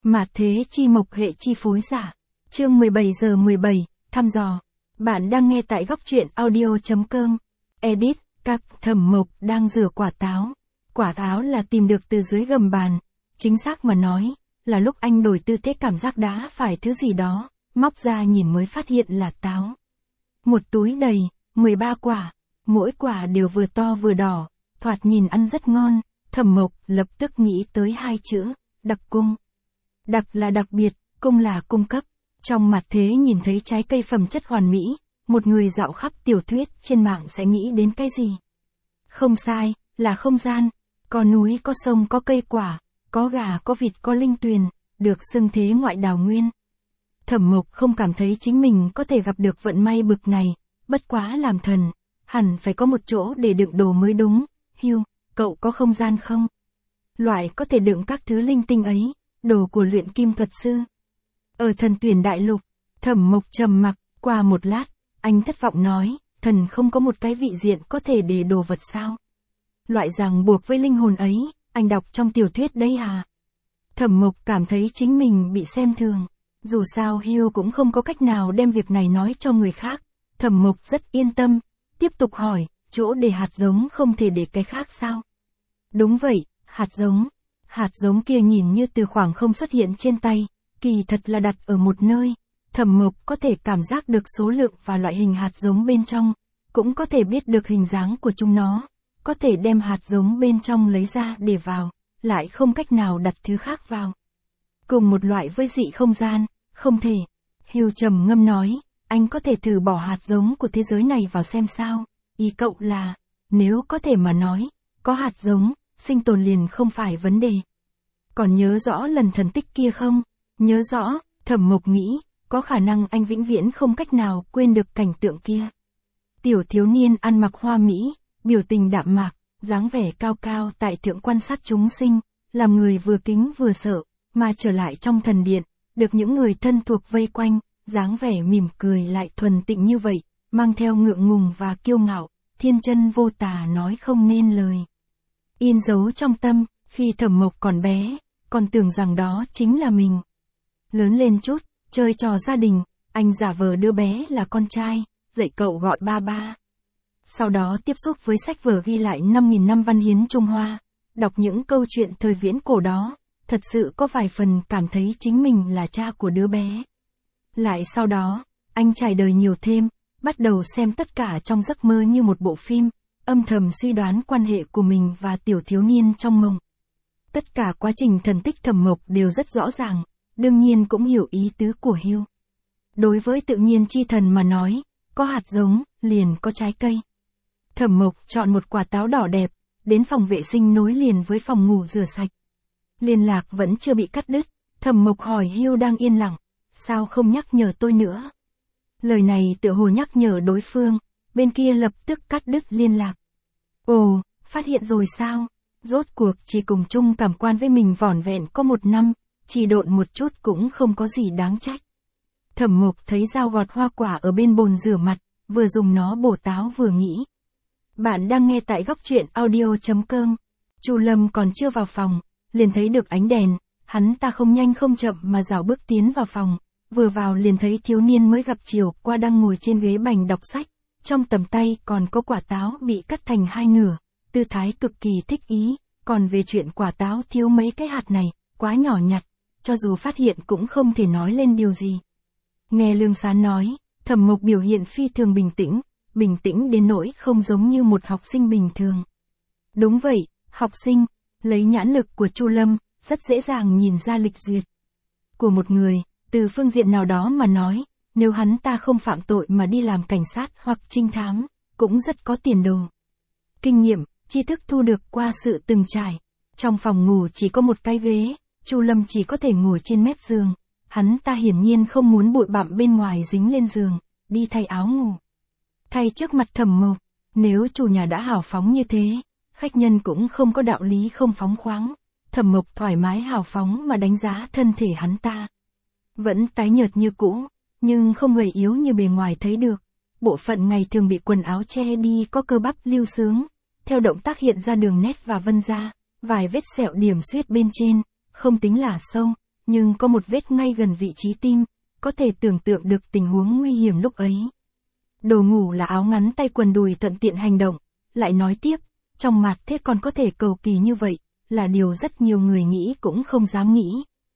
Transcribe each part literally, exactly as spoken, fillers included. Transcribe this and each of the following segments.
Mạt thế chi mộc hệ chi phối giả. Chương mười bảy giờ mười bảy, thăm dò. Bạn đang nghe tại góc truyện audio.com. Edit, các Thẩm Mộc đang rửa quả táo. Quả táo là tìm được từ dưới gầm bàn. Chính xác mà nói, là lúc anh đổi tư thế cảm giác đã phải thứ gì đó, móc ra nhìn mới phát hiện là táo. Một túi đầy, mười ba quả, mỗi quả đều vừa to vừa đỏ, thoạt nhìn ăn rất ngon. Thẩm Mộc lập tức nghĩ tới hai chữ, đặc cung. Đặc là đặc biệt, cung là cung cấp. Trong mặt thế nhìn thấy trái cây phẩm chất hoàn mỹ, một người dạo khắp tiểu thuyết trên mạng sẽ nghĩ đến cái gì? Không sai, là không gian. Có núi có sông có cây quả, có gà có vịt có linh tuyền, được xưng thế ngoại đào nguyên. Thẩm Mộc không cảm thấy chính mình có thể gặp được vận may bực này, bất quá làm thần, hẳn phải có một chỗ để đựng đồ mới đúng. Hiu, cậu có không gian không? Loại có thể đựng các thứ linh tinh ấy, đồ của luyện kim thuật sư. Ở Thần Tuyển Đại Lục, Thẩm Mộc trầm mặc, qua một lát, anh thất vọng nói, thần không có một cái vị diện có thể để đồ vật sao? Loại ràng buộc với linh hồn ấy, anh đọc trong tiểu thuyết đấy à? Thẩm Mộc cảm thấy chính mình bị xem thường. Dù sao Hiu cũng không có cách nào đem việc này nói cho người khác. Thẩm Mộc rất yên tâm, tiếp tục hỏi, chỗ để hạt giống không thể để cái khác sao? Đúng vậy, hạt giống. Hạt giống kia nhìn như từ khoảng không xuất hiện trên tay, kỳ thật là đặt ở một nơi. Thẩm Mộc có thể cảm giác được số lượng và loại hình hạt giống bên trong, cũng có thể biết được hình dáng của chúng nó, có thể đem hạt giống bên trong lấy ra để vào, lại không cách nào đặt thứ khác vào. Cùng một loại với dị không gian, không thể. Hiu trầm ngâm nói, anh có thể thử bỏ hạt giống của thế giới này vào xem sao. Ý cậu là, nếu có thể mà nói, có hạt giống, sinh tồn liền không phải vấn đề. Còn nhớ rõ lần thần tích kia không? Nhớ rõ, Thẩm Mộc nghĩ, có khả năng anh vĩnh viễn không cách nào quên được cảnh tượng kia. Tiểu thiếu niên ăn mặc hoa mỹ, biểu tình đạm mạc, dáng vẻ cao cao tại thượng quan sát chúng sinh, làm người vừa kính vừa sợ, mà trở lại trong thần điện, được những người thân thuộc vây quanh, dáng vẻ mỉm cười lại thuần tịnh như vậy, mang theo ngượng ngùng và kiêu ngạo, thiên chân vô tà nói không nên lời. In dấu trong tâm, khi Thẩm Mộc còn bé, còn tưởng rằng đó chính là mình. Lớn lên chút, chơi trò gia đình, anh giả vờ đứa bé là con trai, dạy cậu gọi ba ba. Sau đó tiếp xúc với sách vở ghi lại năm nghìn năm văn hiến Trung Hoa, đọc những câu chuyện thời viễn cổ đó, thật sự có vài phần cảm thấy chính mình là cha của đứa bé. Lại sau đó, anh trải đời nhiều thêm, bắt đầu xem tất cả trong giấc mơ như một bộ phim, âm thầm suy đoán quan hệ của mình và tiểu thiếu niên trong mộng. Tất cả quá trình thần tích Thẩm Mộc đều rất rõ ràng, đương nhiên cũng hiểu ý tứ của Hiu. Đối với tự nhiên chi thần mà nói, có hạt giống, liền có trái cây. Thẩm Mộc chọn một quả táo đỏ đẹp, đến phòng vệ sinh nối liền với phòng ngủ rửa sạch. Liên lạc vẫn chưa bị cắt đứt, Thẩm Mộc hỏi Hiu đang yên lặng, sao không nhắc nhở tôi nữa? Lời này tựa hồ nhắc nhở đối phương, bên kia lập tức cắt đứt liên lạc. Ồ, phát hiện rồi sao? Rốt cuộc chỉ cùng chung cảm quan với mình vỏn vẹn có một năm, chỉ độn một chút cũng không có gì đáng trách. Thẩm Mộc thấy dao gọt hoa quả ở bên bồn rửa mặt, vừa dùng nó bổ táo vừa nghĩ. Bạn đang nghe tại góc truyện audio.com. Chu Lâm còn chưa vào phòng, liền thấy được ánh đèn, hắn ta không nhanh không chậm mà rảo bước tiến vào phòng, vừa vào liền thấy thiếu niên mới gặp chiều qua đang ngồi trên ghế bành đọc sách, trong tầm tay còn có quả táo bị cắt thành hai nửa, tư thái cực kỳ thích ý, còn về chuyện quả táo thiếu mấy cái hạt này, quá nhỏ nhặt, cho dù phát hiện cũng không thể nói lên điều gì. Nghe Lương Sán nói, Thẩm Mộc biểu hiện phi thường bình tĩnh, bình tĩnh đến nỗi không giống như một học sinh bình thường. Đúng vậy, học sinh, lấy nhãn lực của Chu Lâm, rất dễ dàng nhìn ra lịch duyệt của một người, từ phương diện nào đó mà nói, nếu hắn ta không phạm tội mà đi làm cảnh sát hoặc trinh thám, cũng rất có tiền đồ. Kinh nghiệm, tri thức thu được qua sự từng trải. Trong phòng ngủ chỉ có một cái ghế, Chu Lâm chỉ có thể ngồi trên mép giường, hắn ta hiển nhiên không muốn bụi bặm bên ngoài dính lên giường, đi thay áo ngủ. Thay trước mặt Thẩm Mộc, nếu chủ nhà đã hào phóng như thế, khách nhân cũng không có đạo lý không phóng khoáng. Thẩm Mộc thoải mái hào phóng mà đánh giá thân thể hắn ta. Vẫn tái nhợt như cũ, nhưng không gầy yếu như bề ngoài thấy được. Bộ phận ngày thường bị quần áo che đi có cơ bắp lưu sướng, theo động tác hiện ra đường nét và vân da, vài vết sẹo điểm xuyết bên trên, không tính là sâu, nhưng có một vết ngay gần vị trí tim, có thể tưởng tượng được tình huống nguy hiểm lúc ấy. Đồ ngủ là áo ngắn tay quần đùi thuận tiện hành động, lại nói tiếp, trong mặt thế còn có thể cầu kỳ như vậy, là điều rất nhiều người nghĩ cũng không dám nghĩ.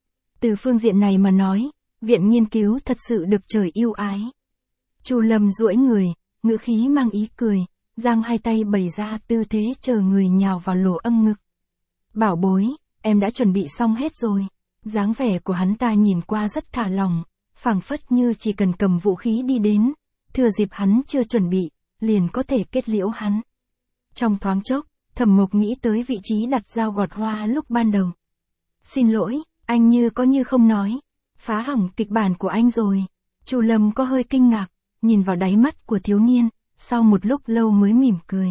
Từ phương diện này mà nói, viện nghiên cứu thật sự được trời yêu ái. Chu Lâm duỗi người, ngữ khí mang ý cười, giang hai tay bày ra tư thế chờ người nhào vào lỗ âm ngực. Bảo bối, em đã chuẩn bị xong hết rồi. Dáng vẻ của hắn ta nhìn qua rất thả lòng, phảng phất như chỉ cần cầm vũ khí đi đến, thừa dịp hắn chưa chuẩn bị, liền có thể kết liễu hắn. Trong thoáng chốc, Thẩm Mộc nghĩ tới vị trí đặt dao gọt hoa lúc ban đầu. Xin lỗi, anh như có như không nói. Phá hỏng kịch bản của anh rồi. Chu Lâm có hơi kinh ngạc, nhìn vào đáy mắt của thiếu niên, sau một lúc lâu mới mỉm cười.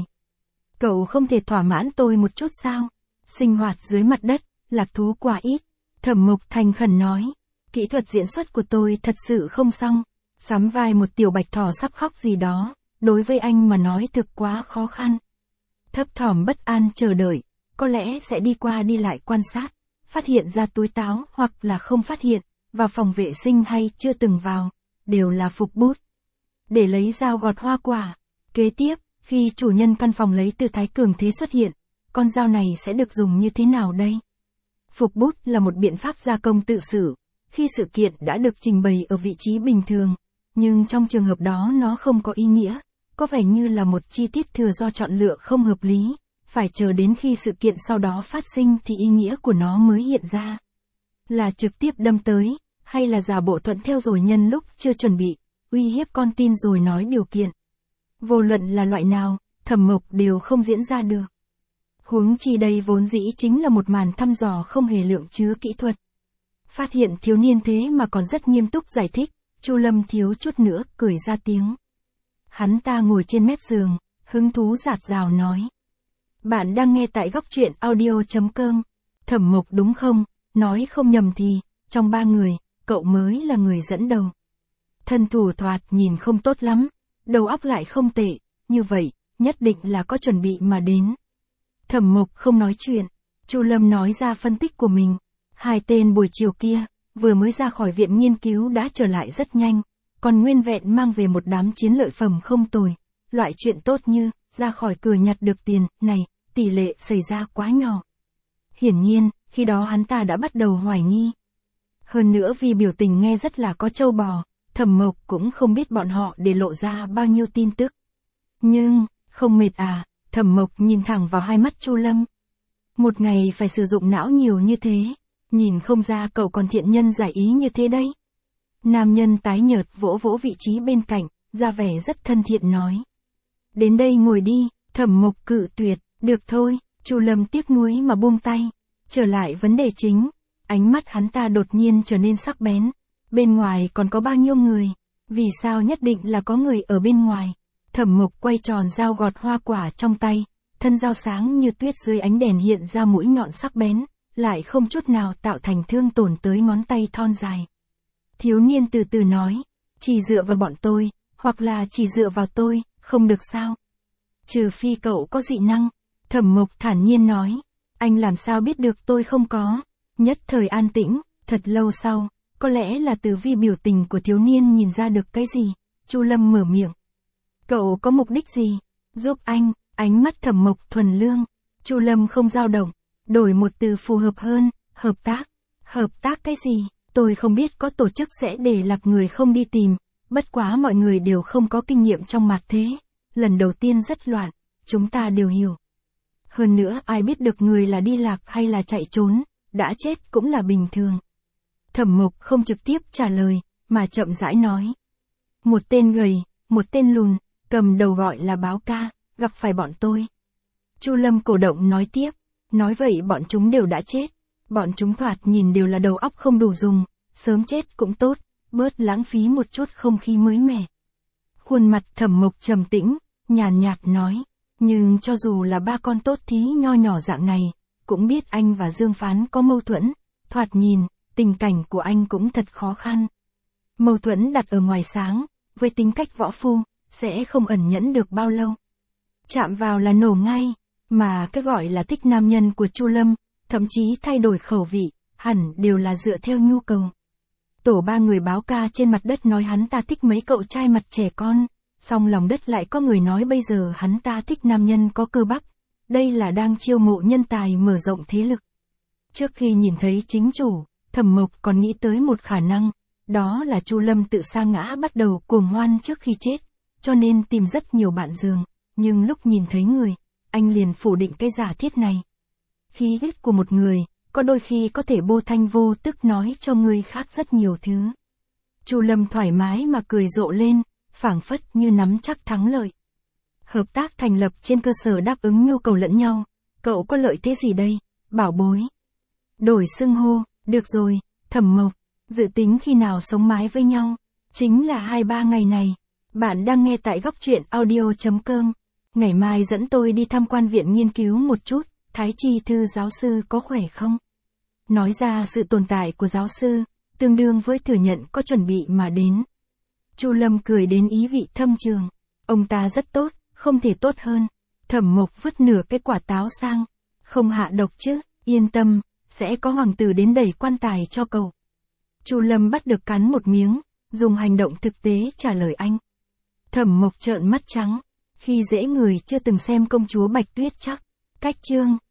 Cậu không thể thỏa mãn tôi một chút sao? Sinh hoạt dưới mặt đất, lạc thú quá ít. Thẩm Mộc thành khẩn nói. Kỹ thuật diễn xuất của tôi thật sự không xong. Sắm vai một tiểu bạch thỏ sắp khóc gì đó, đối với anh mà nói thực quá khó khăn. Thấp thỏm bất an chờ đợi, có lẽ sẽ đi qua đi lại quan sát, phát hiện ra túi táo hoặc là không phát hiện, vào phòng vệ sinh hay chưa từng vào, đều là Phục Bút. Để lấy dao gọt hoa quả. Kế tiếp, khi chủ nhân căn phòng lấy từ thái cường thế xuất hiện, con dao này sẽ được dùng như thế nào đây? Phục Bút là một biện pháp gia công tự xử, khi sự kiện đã được trình bày ở vị trí bình thường, nhưng trong trường hợp đó nó không có ý nghĩa, có vẻ như là một chi tiết thừa do chọn lựa không hợp lý, phải chờ đến khi sự kiện sau đó phát sinh thì ý nghĩa của nó mới hiện ra. Là trực tiếp đâm tới, hay là giả bộ thuận theo rồi nhân lúc chưa chuẩn bị, uy hiếp con tin rồi nói điều kiện. Vô luận là loại nào, Thẩm Mộc đều không diễn ra được. Huống chi đây vốn dĩ chính là một màn thăm dò không hề lượng chứa kỹ thuật. Phát hiện thiếu niên thế mà còn rất nghiêm túc giải thích, Chu Lâm thiếu chút nữa cười ra tiếng. Hắn ta ngồi trên mép giường, hứng thú rạt rào nói. Bạn đang nghe tại góc truyện audio chấm com. Thẩm Mộc đúng không? Nói không nhầm thì, trong ba người, cậu mới là người dẫn đầu. Thân thủ thoạt nhìn không tốt lắm, đầu óc lại không tệ, như vậy, nhất định là có chuẩn bị mà đến. Thẩm Mộc không nói chuyện, Chu Lâm nói ra phân tích của mình. Hai tên buổi chiều kia, vừa mới ra khỏi viện nghiên cứu đã trở lại rất nhanh, còn nguyên vẹn mang về một đám chiến lợi phẩm không tồi. Loại chuyện tốt như, ra khỏi cửa nhặt được tiền, này, tỷ lệ xảy ra quá nhỏ. Hiển nhiên, khi đó hắn ta đã bắt đầu hoài nghi. Hơn nữa vì biểu tình nghe rất là có trâu bò, Thẩm Mộc cũng không biết bọn họ để lộ ra bao nhiêu tin tức. Nhưng, không mệt à, Thẩm Mộc nhìn thẳng vào hai mắt Chu Lâm. Một ngày phải sử dụng não nhiều như thế, nhìn không ra cậu còn thiện nhân giải ý như thế đấy. Nam nhân tái nhợt vỗ vỗ vị trí bên cạnh, ra vẻ rất thân thiện nói. Đến đây ngồi đi, Thẩm Mộc cự tuyệt, được thôi, Chu Lâm tiếc nuối mà buông tay. Trở lại vấn đề chính, ánh mắt hắn ta đột nhiên trở nên sắc bén. Bên ngoài còn có bao nhiêu người? Vì sao nhất định là có người ở bên ngoài? Thẩm Mộc quay tròn dao gọt hoa quả trong tay, thân dao sáng như tuyết dưới ánh đèn hiện ra mũi nhọn sắc bén, lại không chút nào tạo thành thương tổn tới ngón tay thon dài. Thiếu niên từ từ nói, chỉ dựa vào bọn tôi, hoặc là chỉ dựa vào tôi, không được sao? Trừ phi cậu có dị năng, Thẩm Mộc thản nhiên nói, anh làm sao biết được tôi không có? Nhất thời an tĩnh, thật lâu sau, có lẽ là từ vi biểu tình của thiếu niên nhìn ra được cái gì, Chu Lâm mở miệng. Cậu có mục đích gì? Giúp anh, ánh mắt Thẩm Mộc thuần lương. Chu Lâm không dao động, đổi một từ phù hợp hơn, hợp tác. Hợp tác cái gì? Tôi không biết có tổ chức sẽ để lạc người không đi tìm, bất quá mọi người đều không có kinh nghiệm trong mặt thế. Lần đầu tiên rất loạn, chúng ta đều hiểu. Hơn nữa ai biết được người là đi lạc hay là chạy trốn, đã chết cũng là bình thường. Thẩm Mộc không trực tiếp trả lời, mà chậm rãi nói. Một tên gầy, một tên lùn, cầm đầu gọi là Báo Ca, gặp phải bọn tôi. Chu Lâm cổ động nói tiếp, nói vậy bọn chúng đều đã chết. Bọn chúng thoạt nhìn đều là đầu óc không đủ dùng, sớm chết cũng tốt, bớt lãng phí một chút không khí mới mẻ. Khuôn mặt Thẩm Mộc trầm tĩnh, nhàn nhạt nói, nhưng cho dù là ba con tốt thí nho nhỏ dạng này, cũng biết anh và Dương Phán có mâu thuẫn, thoạt nhìn, tình cảnh của anh cũng thật khó khăn. Mâu thuẫn đặt ở ngoài sáng, với tính cách võ phu, sẽ không ẩn nhẫn được bao lâu. Chạm vào là nổ ngay, mà cái gọi là thích nam nhân của Chu Lâm, thậm chí thay đổi khẩu vị, hẳn đều là dựa theo nhu cầu. Tổ ba người báo ca trên mặt đất nói hắn ta thích mấy cậu trai mặt trẻ con, song lòng đất lại có người nói bây giờ hắn ta thích nam nhân có cơ bắp, đây là đang chiêu mộ nhân tài mở rộng thế lực. Trước khi nhìn thấy chính chủ, Thẩm Mộc còn nghĩ tới một khả năng, đó là Chu Lâm tự sa ngã bắt đầu cuồng hoan trước khi chết, cho nên tìm rất nhiều bạn giường, nhưng lúc nhìn thấy người, anh liền phủ định cái giả thiết này. Khí huyết của một người, có đôi khi có thể vô thanh vô tức nói cho người khác rất nhiều thứ. Chu Lâm thoải mái mà cười rộ lên, phảng phất như nắm chắc thắng lợi. Hợp tác thành lập trên cơ sở đáp ứng nhu cầu lẫn nhau, cậu có lợi thế gì đây, bảo bối? Đổi xưng hô, được rồi, Thẩm Mộc, dự tính khi nào sống mái với nhau? Chính là hai ba ngày này. Bạn đang nghe tại góc truyện audio chấm com. Ngày mai dẫn tôi đi tham quan viện nghiên cứu một chút, Thái Chi Thư giáo sư có khỏe không? Nói ra sự tồn tại của giáo sư, tương đương với thừa nhận có chuẩn bị mà đến. Chu Lâm cười đến ý vị thâm trường. Ông ta rất tốt, không thể tốt hơn. Thẩm Mộc vứt nửa cái quả táo sang. Không hạ độc chứ, yên tâm, sẽ có hoàng tử đến đẩy quan tài cho cậu. Chu Lâm bắt được cắn một miếng, dùng hành động thực tế trả lời anh. Thẩm Mộc trợn mắt trắng. Khi dễ người chưa từng xem công chúa Bạch Tuyết chắc. Cách chương.